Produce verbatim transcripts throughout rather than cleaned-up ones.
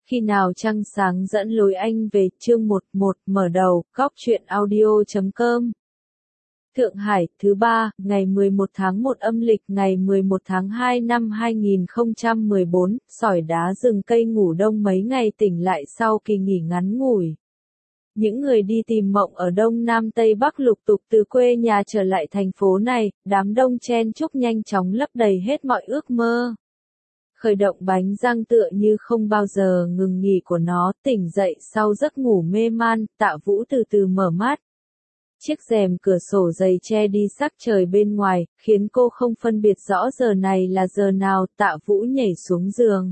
Khi nào trăng sáng dẫn lối anh về, chương một một mở đầu, góc truyện audio chấm com. Thượng Hải, thứ ba, ngày mười một tháng một âm lịch, ngày mười một tháng hai năm hai nghìn không trăm mười bốn, sỏi đá rừng cây ngủ đông mấy ngày tỉnh lại sau kỳ nghỉ ngắn ngủi. Những người đi tìm mộng ở Đông Nam Tây Bắc lục tục từ quê nhà trở lại thành phố này, đám đông chen chúc nhanh chóng lấp đầy hết mọi ước mơ. Khởi động bánh răng tựa như không bao giờ ngừng nghỉ của nó, tỉnh dậy sau giấc ngủ mê man, Tạ Vũ từ từ mở mắt. Chiếc rèm cửa sổ dày che đi sắc trời bên ngoài, khiến cô không phân biệt rõ giờ này là giờ nào. Tạ Vũ nhảy xuống giường.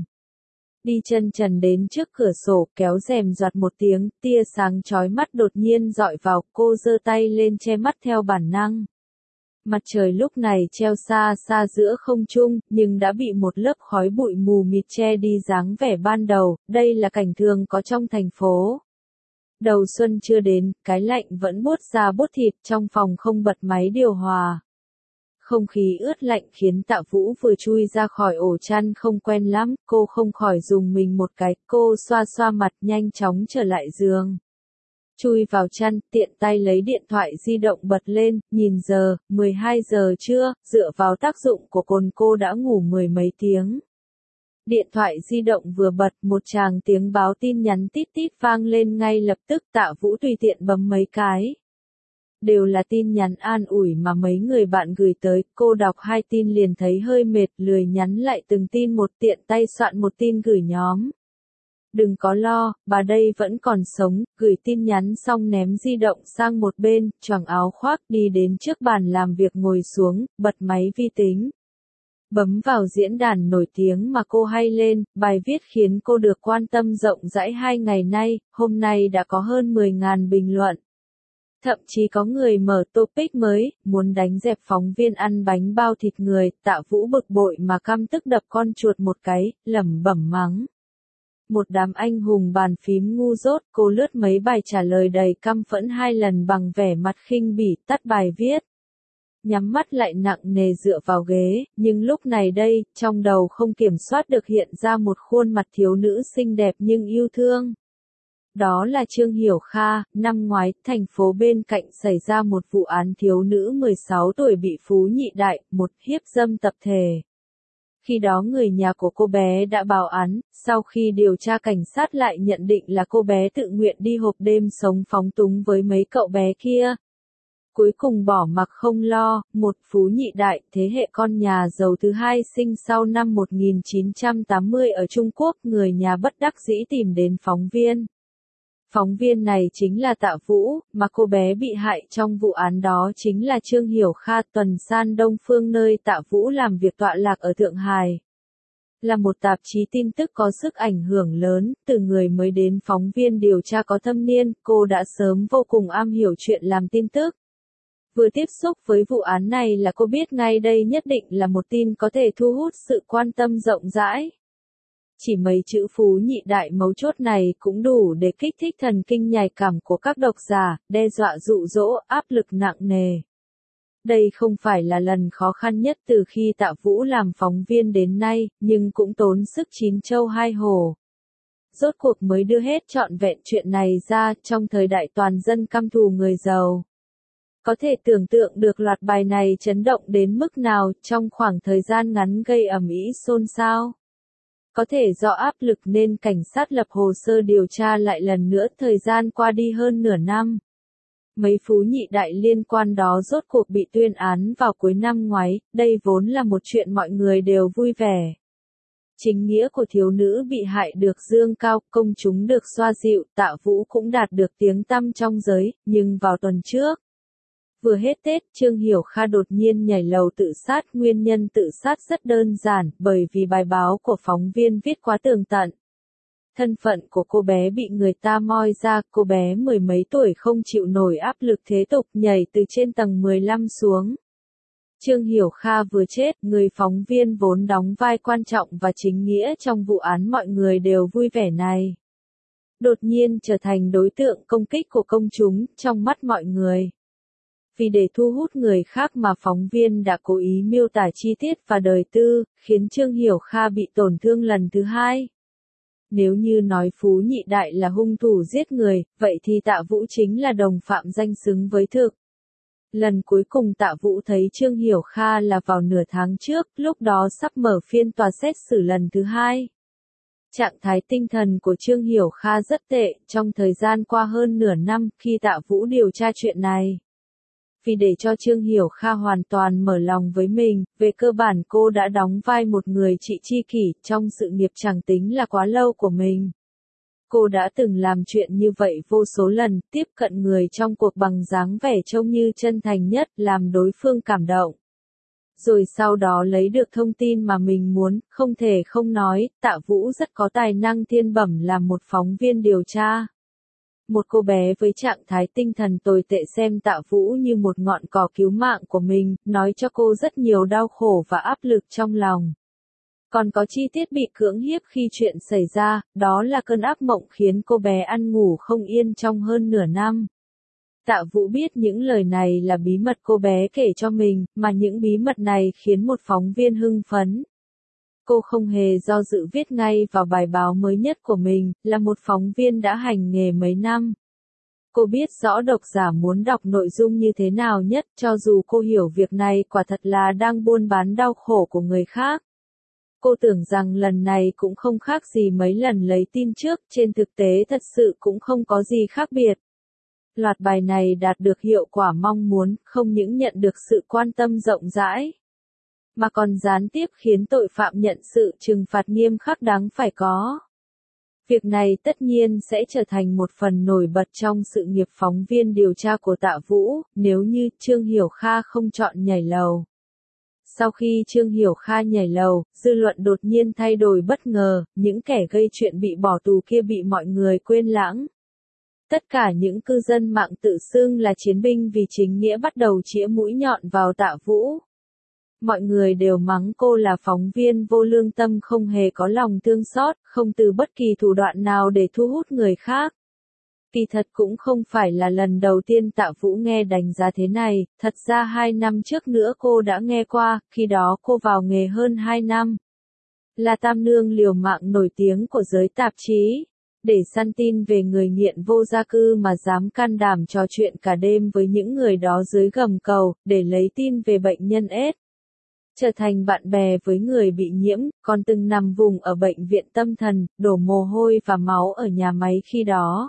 Đi chân trần đến trước cửa sổ, kéo rèm doạt một tiếng, tia sáng chói mắt đột nhiên dọi vào, cô giơ tay lên che mắt theo bản năng. Mặt trời lúc này treo xa xa giữa không trung, nhưng đã bị một lớp khói bụi mù mịt che đi dáng vẻ ban đầu, đây là cảnh thường có trong thành phố. Đầu xuân chưa đến, cái lạnh vẫn buốt da buốt thịt, trong phòng không bật máy điều hòa. Không khí ướt lạnh khiến Tạ Vũ vừa chui ra khỏi ổ chăn không quen lắm, cô không khỏi dùng mình một cái, cô xoa xoa mặt nhanh chóng trở lại giường. Chui vào chăn, tiện tay lấy điện thoại di động bật lên, nhìn giờ, mười hai giờ trưa, dựa vào tác dụng của cồn cô đã ngủ mười mấy tiếng. Điện thoại di động vừa bật, một tràng tiếng báo tin nhắn tít tít vang lên ngay lập tức. Tạ Vũ tùy tiện bấm mấy cái. Đều là tin nhắn an ủi mà mấy người bạn gửi tới, cô đọc hai tin liền thấy hơi mệt, lười nhắn lại từng tin một, tiện tay soạn một tin gửi nhóm. Đừng có lo, bà đây vẫn còn sống, gửi tin nhắn xong ném di động sang một bên, choàng áo khoác đi đến trước bàn làm việc ngồi xuống, bật máy vi tính. Bấm vào diễn đàn nổi tiếng mà cô hay lên, bài viết khiến cô được quan tâm rộng rãi hai ngày nay, hôm nay đã có hơn mười nghìn bình luận. Thậm chí có người mở topic mới, muốn đánh dẹp phóng viên ăn bánh bao thịt người. Tạ Vũ bực bội mà căm tức đập con chuột một cái, lẩm bẩm mắng. Một đám anh hùng bàn phím ngu dốt, cô lướt mấy bài trả lời đầy căm phẫn hai lần bằng vẻ mặt khinh bỉ, tắt bài viết. Nhắm mắt lại nặng nề dựa vào ghế, nhưng lúc này đây, trong đầu không kiểm soát được hiện ra một khuôn mặt thiếu nữ xinh đẹp nhưng yêu thương. Đó là Trương Hiểu Kha. Năm ngoái, thành phố bên cạnh xảy ra một vụ án thiếu nữ mười sáu tuổi bị Phú Nhị Đại, một hiếp dâm tập thể. Khi đó người nhà của cô bé đã báo án, sau khi điều tra cảnh sát lại nhận định là cô bé tự nguyện đi hộp đêm sống phóng túng với mấy cậu bé kia. Cuối cùng bỏ mặc không lo, một Phú Nhị Đại, thế hệ con nhà giàu thứ hai sinh sau năm một nghìn chín trăm tám mươi ở Trung Quốc, người nhà bất đắc dĩ tìm đến phóng viên. Phóng viên này chính là Tạ Vũ, mà cô bé bị hại trong vụ án đó chính là Trương Hiểu Kha. Tuần san Đông Phương nơi Tạ Vũ làm việc tọa lạc ở Thượng Hải. Là một tạp chí tin tức có sức ảnh hưởng lớn, từ người mới đến phóng viên điều tra có thâm niên, cô đã sớm vô cùng am hiểu chuyện làm tin tức. Vừa tiếp xúc với vụ án này là cô biết ngay đây nhất định là một tin có thể thu hút sự quan tâm rộng rãi. Chỉ mấy chữ Phú Nhị Đại mấu chốt này cũng đủ để kích thích thần kinh nhạy cảm của các độc giả, đe dọa dụ dỗ, áp lực nặng nề. Đây không phải là lần khó khăn nhất từ khi Tạ Vũ làm phóng viên đến nay, nhưng cũng tốn sức chín châu hai hổ. Rốt cuộc mới đưa hết trọn vẹn chuyện này ra trong thời đại toàn dân căm thù người giàu. Có thể tưởng tượng được loạt bài này chấn động đến mức nào trong khoảng thời gian ngắn gây ầm ĩ xôn xao. Có thể do áp lực nên cảnh sát lập hồ sơ điều tra lại lần nữa, thời gian qua đi hơn nửa năm. Mấy Phú Nhị Đại liên quan đó rốt cuộc bị tuyên án vào cuối năm ngoái, đây vốn là một chuyện mọi người đều vui vẻ. Chính nghĩa của thiếu nữ bị hại được dương cao, công chúng được xoa dịu, Tạ Vũ cũng đạt được tiếng tăm trong giới, nhưng vào tuần trước. Vừa hết Tết, Trương Hiểu Kha đột nhiên nhảy lầu tự sát. Nguyên nhân tự sát rất đơn giản, bởi vì bài báo của phóng viên viết quá tường tận. Thân phận của cô bé bị người ta moi ra, cô bé mười mấy tuổi không chịu nổi áp lực thế tục, nhảy từ trên tầng mười lăm xuống. Trương Hiểu Kha vừa chết, người phóng viên vốn đóng vai quan trọng và chính nghĩa trong vụ án mọi người đều vui vẻ này. Đột nhiên trở thành đối tượng công kích của công chúng, trong mắt mọi người. Vì để thu hút người khác mà phóng viên đã cố ý miêu tả chi tiết và đời tư, khiến Trương Hiểu Kha bị tổn thương lần thứ hai. Nếu như nói Phú Nhị Đại là hung thủ giết người, vậy thì Tạ Vũ chính là đồng phạm danh xứng với thực. Lần cuối cùng Tạ Vũ thấy Trương Hiểu Kha là vào nửa tháng trước, lúc đó sắp mở phiên tòa xét xử lần thứ hai. Trạng thái tinh thần của Trương Hiểu Kha rất tệ, trong thời gian qua hơn nửa năm khi Tạ Vũ điều tra chuyện này. Vì để cho Trương Hiểu Kha hoàn toàn mở lòng với mình, về cơ bản cô đã đóng vai một người chị tri kỷ trong sự nghiệp chẳng tính là quá lâu của mình. Cô đã từng làm chuyện như vậy vô số lần, tiếp cận người trong cuộc bằng dáng vẻ trông như chân thành nhất, làm đối phương cảm động. Rồi sau đó lấy được thông tin mà mình muốn, không thể không nói, Tạ Vũ rất có tài năng thiên bẩm làm một phóng viên điều tra. Một cô bé với trạng thái tinh thần tồi tệ xem Tạ Vũ như một ngọn cỏ cứu mạng của mình, nói cho cô rất nhiều đau khổ và áp lực trong lòng. Còn có chi tiết bị cưỡng hiếp khi chuyện xảy ra, đó là cơn ác mộng khiến cô bé ăn ngủ không yên trong hơn nửa năm. Tạ Vũ biết những lời này là bí mật cô bé kể cho mình, mà những bí mật này khiến một phóng viên hưng phấn. Cô không hề do dự viết ngay vào bài báo mới nhất của mình, là một phóng viên đã hành nghề mấy năm. Cô biết rõ độc giả muốn đọc nội dung như thế nào nhất, cho dù cô hiểu việc này quả thật là đang buôn bán đau khổ của người khác. Cô tưởng rằng lần này cũng không khác gì mấy lần lấy tin trước, trên thực tế thật sự cũng không có gì khác biệt. Loạt bài này đạt được hiệu quả mong muốn, không những nhận được sự quan tâm rộng rãi, mà còn gián tiếp khiến tội phạm nhận sự trừng phạt nghiêm khắc đáng phải có. Việc này tất nhiên sẽ trở thành một phần nổi bật trong sự nghiệp phóng viên điều tra của Tạ Vũ, nếu như Trương Hiểu Kha không chọn nhảy lầu. Sau khi Trương Hiểu Kha nhảy lầu, dư luận đột nhiên thay đổi bất ngờ, những kẻ gây chuyện bị bỏ tù kia bị mọi người quên lãng. Tất cả những cư dân mạng tự xưng là chiến binh vì chính nghĩa bắt đầu chĩa mũi nhọn vào Tạ Vũ. Mọi người đều mắng cô là phóng viên vô lương tâm, không hề có lòng thương xót, không từ bất kỳ thủ đoạn nào để thu hút người khác. Kỳ thật cũng không phải là lần đầu tiên Tạ Vũ nghe đánh giá thế này, thật ra hai năm trước nữa cô đã nghe qua, khi đó cô vào nghề hơn hai năm. Là tam nương liều mạng nổi tiếng của giới tạp chí. Để săn tin về người nghiện vô gia cư mà dám can đảm trò chuyện cả đêm với những người đó dưới gầm cầu, để lấy tin về bệnh nhân ết. Trở thành bạn bè với người bị nhiễm, còn từng nằm vùng ở bệnh viện tâm thần, đổ mồ hôi và máu ở nhà máy khi đó.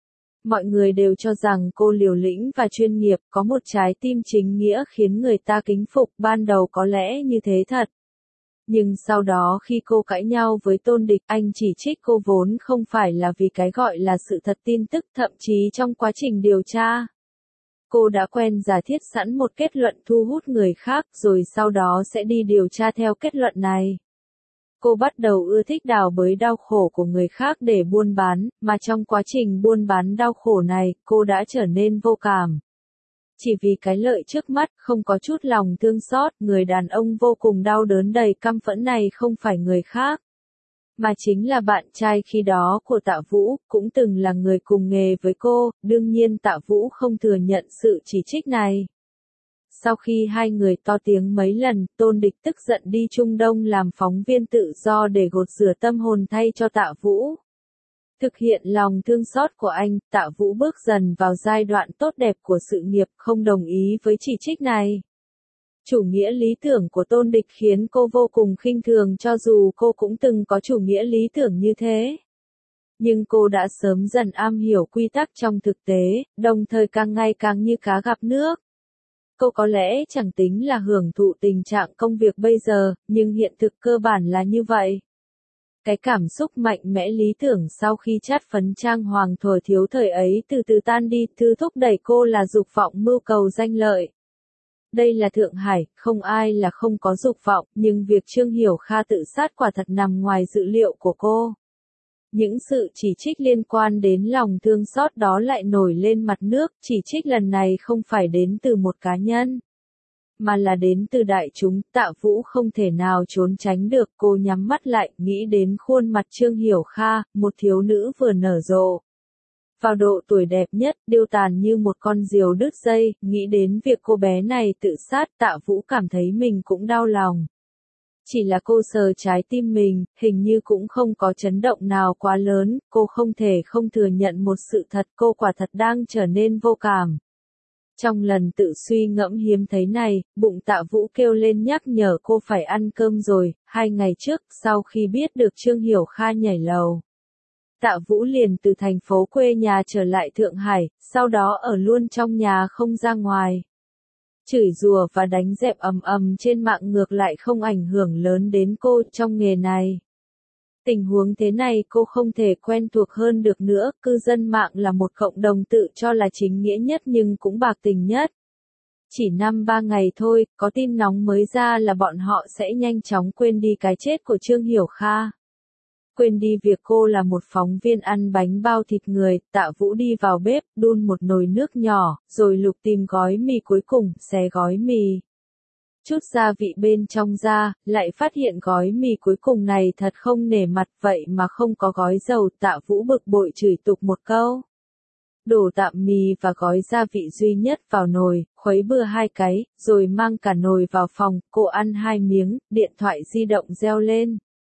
Mọi người đều cho rằng cô liều lĩnh và chuyên nghiệp, có một trái tim chính nghĩa khiến người ta kính phục, ban đầu có lẽ như thế thật. Nhưng sau đó khi cô cãi nhau với Tôn Địch, anh chỉ trích cô vốn không phải là vì cái gọi là sự thật tin tức, thậm chí trong quá trình điều tra. Cô đã quen giả thiết sẵn một kết luận thu hút người khác, rồi sau đó sẽ đi điều tra theo kết luận này. Cô bắt đầu ưa thích đào bới đau khổ của người khác để buôn bán, mà trong quá trình buôn bán đau khổ này, cô đã trở nên vô cảm. Chỉ vì cái lợi trước mắt, không có chút lòng thương xót, người đàn ông vô cùng đau đớn đầy căm phẫn này không phải người khác, mà chính là bạn trai khi đó của Tạ Vũ, cũng từng là người cùng nghề với cô, đương nhiên Tạ Vũ không thừa nhận sự chỉ trích này. Sau khi hai người to tiếng mấy lần, Tôn Địch tức giận đi Trung Đông làm phóng viên tự do để gột rửa tâm hồn thay cho Tạ Vũ. Thực hiện lòng thương xót của anh, Tạ Vũ bước dần vào giai đoạn tốt đẹp của sự nghiệp, không đồng ý với chỉ trích này. Chủ nghĩa lý tưởng của Tôn Địch khiến cô vô cùng khinh thường, cho dù cô cũng từng có chủ nghĩa lý tưởng như thế. Nhưng cô đã sớm dần am hiểu quy tắc trong thực tế, đồng thời càng ngày càng như cá gặp nước. Cô có lẽ chẳng tính là hưởng thụ tình trạng công việc bây giờ, nhưng hiện thực cơ bản là như vậy. Cái cảm xúc mạnh mẽ lý tưởng sau khi chát phấn trang hoàng thuở thiếu thời ấy từ từ tan đi, thứ thúc đẩy cô là dục vọng mưu cầu danh lợi. Đây là Thượng Hải, không ai là không có dục vọng, nhưng việc Trương Hiểu Kha tự sát quả thật nằm ngoài dự liệu của cô. Những sự chỉ trích liên quan đến lòng thương xót đó lại nổi lên mặt nước, chỉ trích lần này không phải đến từ một cá nhân, mà là đến từ đại chúng. Tạ Vũ không thể nào trốn tránh được, cô nhắm mắt lại, nghĩ đến khuôn mặt Trương Hiểu Kha, một thiếu nữ vừa nở rộ. Vào độ tuổi đẹp nhất, điêu tàn như một con diều đứt dây, nghĩ đến việc cô bé này tự sát, Tạ Vũ cảm thấy mình cũng đau lòng. Chỉ là cô sờ trái tim mình, hình như cũng không có chấn động nào quá lớn, cô không thể không thừa nhận một sự thật, cô quả thật đang trở nên vô cảm. Trong lần tự suy ngẫm hiếm thấy này, bụng Tạ Vũ kêu lên nhắc nhở cô phải ăn cơm rồi. Hai ngày trước, sau khi biết được Trương Hiểu Kha nhảy lầu, Tạ Vũ liền từ thành phố quê nhà trở lại Thượng Hải, sau đó ở luôn trong nhà không ra ngoài. Chửi rủa và đánh dẹp ầm ầm trên mạng ngược lại không ảnh hưởng lớn đến cô trong nghề này. Tình huống thế này cô không thể quen thuộc hơn được nữa, cư dân mạng là một cộng đồng tự cho là chính nghĩa nhất nhưng cũng bạc tình nhất. Chỉ năm ba ngày thôi, có tin nóng mới ra là bọn họ sẽ nhanh chóng quên đi cái chết của Trương Hiểu Kha. Quên đi việc cô là một phóng viên ăn bánh bao thịt người. Tạ Vũ đi vào bếp, đun một nồi nước nhỏ, rồi lục tìm gói mì cuối cùng, xé gói mì. Chút gia vị bên trong ra, lại phát hiện gói mì cuối cùng này thật không nể mặt, vậy mà không có gói dầu. Tạ Vũ bực bội chửi tục một câu. Đổ tạm mì và gói gia vị duy nhất vào nồi, khuấy bừa hai cái, rồi mang cả nồi vào phòng, cô ăn hai miếng, điện thoại di động reo lên.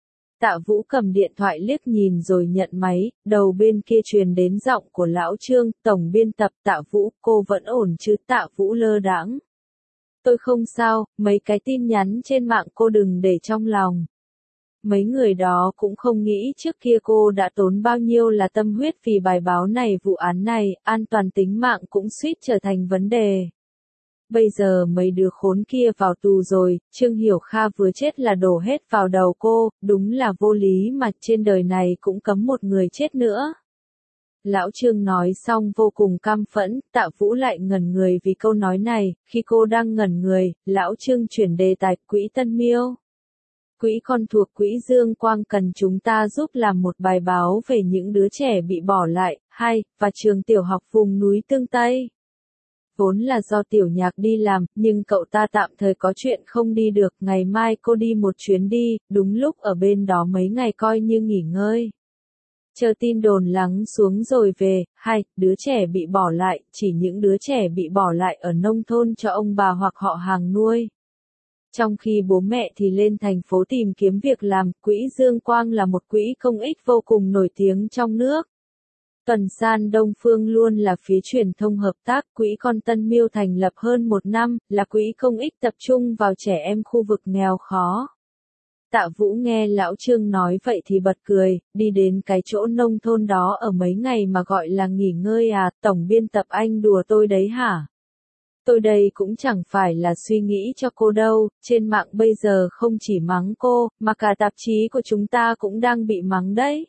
Tạ Vũ cầm điện thoại liếc nhìn rồi nhận máy, đầu bên kia truyền đến giọng của lão Trương, tổng biên tập. Tạ Vũ, cô vẫn ổn chứ? Tạ Vũ lơ đãng. Tôi không sao, mấy cái tin nhắn trên mạng cô đừng để trong lòng. Mấy người đó cũng không nghĩ trước kia cô đã tốn bao nhiêu là tâm huyết vì bài báo này, vụ án này, an toàn tính mạng cũng suýt trở thành vấn đề. Bây giờ mấy đứa khốn kia vào tù rồi, Trương Hiểu Kha vừa chết là đổ hết vào đầu cô, đúng là vô lý mà trên đời này cũng cấm một người chết nữa. Lão Trương nói xong vô cùng căm phẫn, Tạ Vũ lại ngẩn người vì câu nói này. Khi cô đang ngẩn người, Lão Trương chuyển đề tài, quỹ Tân Miêu. Quỹ con thuộc quỹ Dương Quang cần chúng ta giúp làm một bài báo về những đứa trẻ bị bỏ lại, hay, và trường tiểu học vùng núi Tương Tây. Vốn là do Tiểu Nhạc đi làm, nhưng cậu ta tạm thời có chuyện không đi được, ngày mai cô đi một chuyến đi, đúng lúc ở bên đó mấy ngày coi như nghỉ ngơi. Chờ tin đồn lắng xuống rồi về. Hai, đứa trẻ bị bỏ lại, chỉ những đứa trẻ bị bỏ lại ở nông thôn cho ông bà hoặc họ hàng nuôi. Trong khi bố mẹ thì lên thành phố tìm kiếm việc làm. Quỹ Dương Quang là một quỹ công ích vô cùng nổi tiếng trong nước. Tuần San Đông Phương luôn là phía truyền thông hợp tác. Quỹ Con Tân Miêu thành lập hơn một năm, là quỹ công ích tập trung vào trẻ em khu vực nghèo khó. Tạ Vũ nghe lão Trương nói vậy thì bật cười, đi đến cái chỗ nông thôn đó ở mấy ngày mà gọi là nghỉ ngơi à? Tổng biên tập anh đùa tôi đấy hả? Tôi đây cũng chẳng phải là suy nghĩ cho cô đâu, trên mạng bây giờ không chỉ mắng cô, mà cả tạp chí của chúng ta cũng đang bị mắng đấy.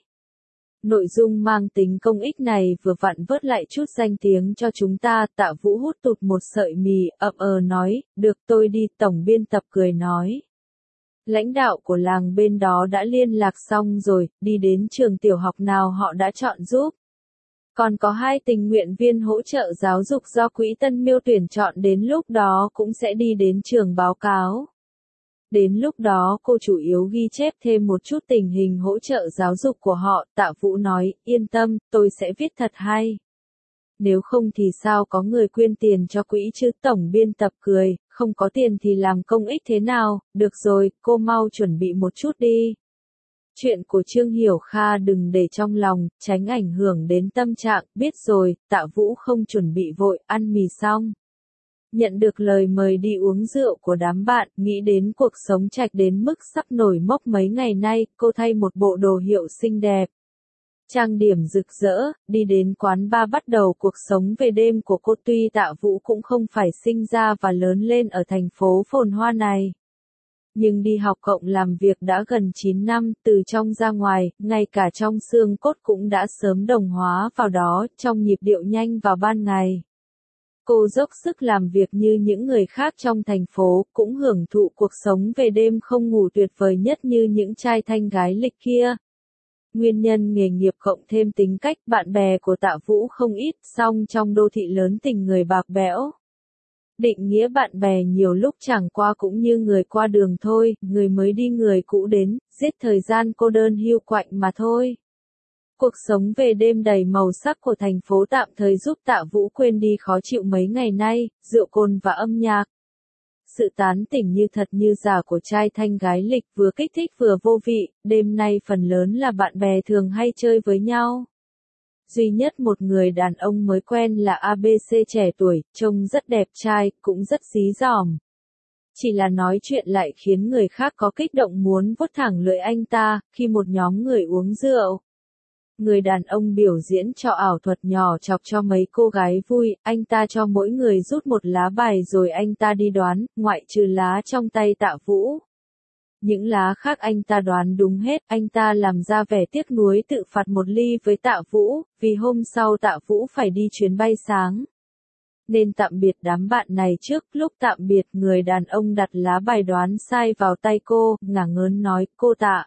Nội dung mang tính công ích này vừa vặn vớt lại chút danh tiếng cho chúng ta. Tạ Vũ hút tụt một sợi mì, ậm ờ nói, được tôi đi. Tổng biên tập cười nói. Lãnh đạo của làng bên đó đã liên lạc xong rồi, đi đến trường tiểu học nào họ đã chọn giúp. Còn có hai tình nguyện viên hỗ trợ giáo dục do quỹ Tân Miêu tuyển chọn, đến lúc đó cũng sẽ đi đến trường báo cáo. Đến lúc đó cô chủ yếu ghi chép thêm một chút tình hình hỗ trợ giáo dục của họ. Tạ Vũ nói, yên tâm, tôi sẽ viết thật hay. Nếu không thì sao có người quyên tiền cho quỹ chứ? Tổng biên tập cười, không có tiền thì làm công ích thế nào? Được rồi, cô mau chuẩn bị một chút đi. Chuyện của Trương Hiểu Kha đừng để trong lòng, tránh ảnh hưởng đến tâm trạng. Biết rồi. Tạ Vũ không chuẩn bị vội, ăn mì xong. Nhận được lời mời đi uống rượu của đám bạn, nghĩ đến cuộc sống trạch đến mức sắp nổi mốc mấy ngày nay, cô thay một bộ đồ hiệu xinh đẹp. Trang điểm rực rỡ, đi đến quán bar bắt đầu cuộc sống về đêm của cô. Tuy Tạ Vũ cũng không phải sinh ra và lớn lên ở thành phố phồn hoa này. Nhưng đi học cộng làm việc đã gần chín năm, từ trong ra ngoài, ngay cả trong xương cốt cũng đã sớm đồng hóa vào đó, trong nhịp điệu nhanh vào ban ngày. Cô dốc sức làm việc như những người khác trong thành phố, cũng hưởng thụ cuộc sống về đêm không ngủ tuyệt vời nhất như những trai thanh gái lịch kia. Nguyên nhân nghề nghiệp cộng thêm tính cách bạn bè của Tạ Vũ không ít, song trong đô thị lớn tình người bạc bẽo. Định nghĩa bạn bè nhiều lúc chẳng qua cũng như người qua đường thôi, người mới đi người cũ đến, giết thời gian cô đơn hiu quạnh mà thôi. Cuộc sống về đêm đầy màu sắc của thành phố tạm thời giúp Tạ Vũ quên đi khó chịu mấy ngày nay, rượu cồn và âm nhạc. sự tán tỉnh như thật như giả của trai thanh gái lịch vừa kích thích vừa vô vị, đêm nay phần lớn là bạn bè thường hay chơi với nhau. Duy nhất một người đàn ông mới quen là a bê xê trẻ tuổi, trông rất đẹp trai, cũng rất dí dỏm. Chỉ là nói chuyện lại khiến người khác có kích động muốn vuốt thẳng lưỡi anh ta, khi một nhóm người uống rượu. Người đàn ông biểu diễn cho ảo thuật nhỏ chọc cho mấy cô gái vui, anh ta cho mỗi người rút một lá bài rồi anh ta đi đoán, ngoại trừ lá trong tay Tạ Vũ. Những lá khác anh ta đoán đúng hết, anh ta làm ra vẻ tiếc nuối tự phạt một ly với Tạ Vũ, vì hôm sau Tạ Vũ phải đi chuyến bay sáng. Nên tạm biệt đám bạn này trước, lúc tạm biệt người đàn ông đặt lá bài đoán sai vào tay cô, ngả ngớn nói, cô Tạ.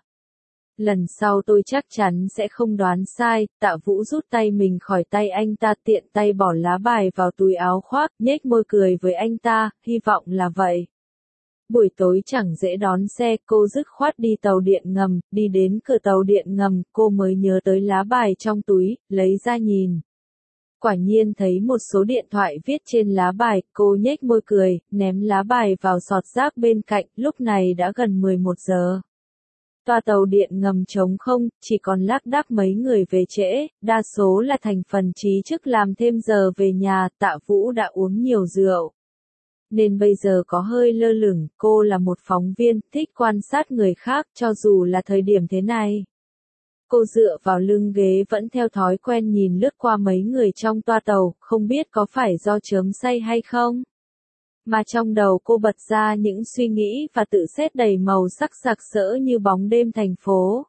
Lần sau tôi chắc chắn sẽ không đoán sai, Tạ Vũ rút tay mình khỏi tay anh ta tiện tay bỏ lá bài vào túi áo khoác, nhếch môi cười với anh ta, hy vọng là vậy. Buổi tối chẳng dễ đón xe, cô dứt khoát đi tàu điện ngầm, đi đến cửa tàu điện ngầm, cô mới nhớ tới lá bài trong túi, lấy ra nhìn. Quả nhiên thấy một số điện thoại viết trên lá bài, cô nhếch môi cười, ném lá bài vào sọt rác bên cạnh, lúc này đã gần mười một giờ. Toa tàu điện ngầm trống không, chỉ còn lác đác mấy người về trễ, đa số là thành phần trí chức làm thêm giờ về nhà, Tạ Vũ đã uống nhiều rượu. Nên bây giờ có hơi lơ lửng, cô là một phóng viên, thích quan sát người khác, cho dù là thời điểm thế này. Cô dựa vào lưng ghế vẫn theo thói quen nhìn lướt qua mấy người trong toa tàu, không biết có phải do chớm say hay không. Mà trong đầu cô bật ra những suy nghĩ và tự xét đầy màu sắc sặc sỡ như bóng đêm thành phố.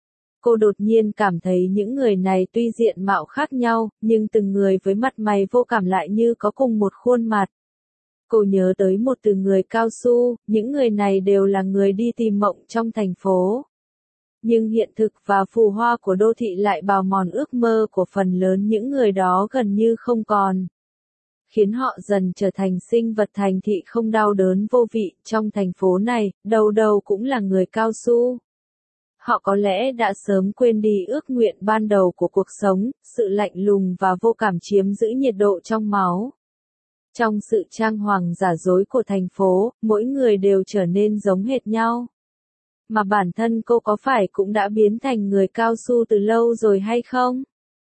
Cô đột nhiên cảm thấy những người này tuy diện mạo khác nhau, nhưng từng người với mặt mày vô cảm lại như có cùng một khuôn mặt. Cô nhớ tới một từ người cao su, những người này đều là người đi tìm mộng trong thành phố. Nhưng hiện thực và phù hoa của đô thị lại bào mòn ước mơ của phần lớn những người đó gần như không còn. Khiến họ dần trở thành sinh vật thành thị không đau đớn vô vị, trong thành phố này, đâu đâu cũng là người cao su. Họ có lẽ đã sớm quên đi ước nguyện ban đầu của cuộc sống, sự lạnh lùng và vô cảm chiếm giữ nhiệt độ trong máu. Trong sự trang hoàng giả dối của thành phố, mỗi người đều trở nên giống hệt nhau. Mà bản thân cô có phải cũng đã biến thành người cao su từ lâu rồi hay không?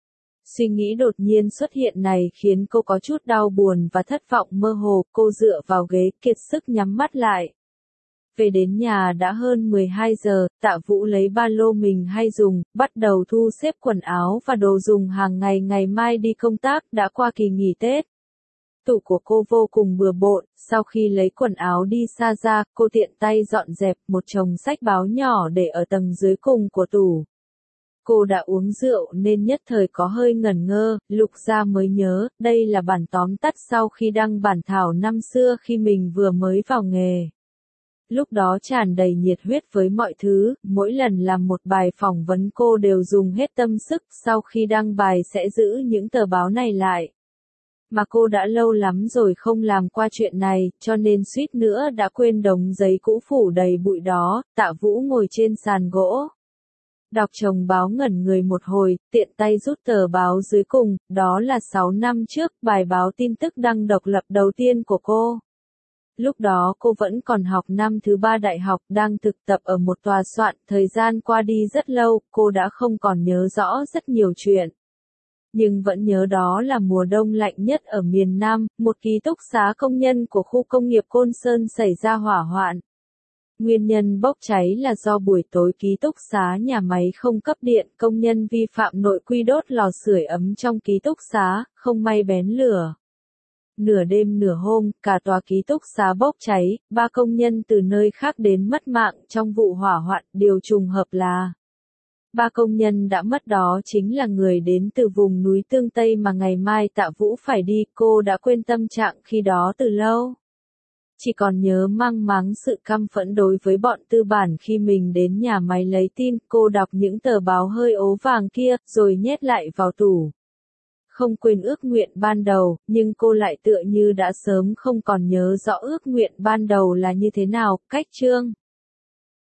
Suy nghĩ đột nhiên xuất hiện này khiến cô có chút đau buồn và thất vọng mơ hồ, cô dựa vào ghế kiệt sức nhắm mắt lại. Về đến nhà đã hơn mười hai giờ, Tạ Vũ lấy ba lô mình hay dùng, bắt đầu thu xếp quần áo và đồ dùng hàng ngày ngày mai đi công tác, đã qua kỳ nghỉ Tết. Tủ của cô vô cùng bừa bộn, sau khi lấy quần áo đi xa ra, cô tiện tay dọn dẹp một chồng sách báo nhỏ để ở tầng dưới cùng của tủ. Cô đã uống rượu nên nhất thời có hơi ngẩn ngơ, lục ra mới nhớ, đây là bản tóm tắt sau khi đăng bản thảo năm xưa khi mình vừa mới vào nghề. Lúc đó tràn đầy nhiệt huyết với mọi thứ, mỗi lần làm một bài phỏng vấn cô đều dùng hết tâm sức, sau khi đăng bài sẽ giữ những tờ báo này lại. Mà cô đã lâu lắm rồi không làm qua chuyện này, cho nên suýt nữa đã quên đống giấy cũ phủ đầy bụi đó. Tạ Vũ ngồi trên sàn gỗ. Đọc chồng báo ngẩn người một hồi, tiện tay rút tờ báo dưới cùng, đó là sáu năm trước, bài báo tin tức đăng độc lập đầu tiên của cô. Lúc đó cô vẫn còn học năm thứ ba đại học, đang thực tập ở một tòa soạn, thời gian qua đi rất lâu, cô đã không còn nhớ rõ rất nhiều chuyện. Nhưng vẫn nhớ đó là mùa đông lạnh nhất ở miền Nam, một ký túc xá công nhân của khu công nghiệp Côn Sơn xảy ra hỏa hoạn. Nguyên nhân bốc cháy là do buổi tối ký túc xá nhà máy không cấp điện, công nhân vi phạm nội quy đốt lò sưởi ấm trong ký túc xá, không may bén lửa. Nửa đêm nửa hôm, cả tòa ký túc xá bốc cháy, ba công nhân từ nơi khác đến mất mạng trong vụ hỏa hoạn, điều trùng hợp là ba công nhân đã mất đó chính là người đến từ vùng núi Tương Tây mà ngày mai Tạ Vũ phải đi, cô đã quên tâm trạng khi đó từ lâu. Chỉ còn nhớ mang máng sự căm phẫn đối với bọn tư bản khi mình đến nhà máy lấy tin, cô đọc những tờ báo hơi ố vàng kia, rồi nhét lại vào tủ. Không quên ước nguyện ban đầu, nhưng cô lại tựa như đã sớm không còn nhớ rõ ước nguyện ban đầu là như thế nào, cách chương.